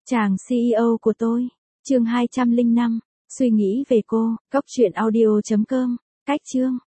Chàng CEO của tôi. Chương 205. Suy nghĩ về cô. Cốc truyện audio.com. Cách chương.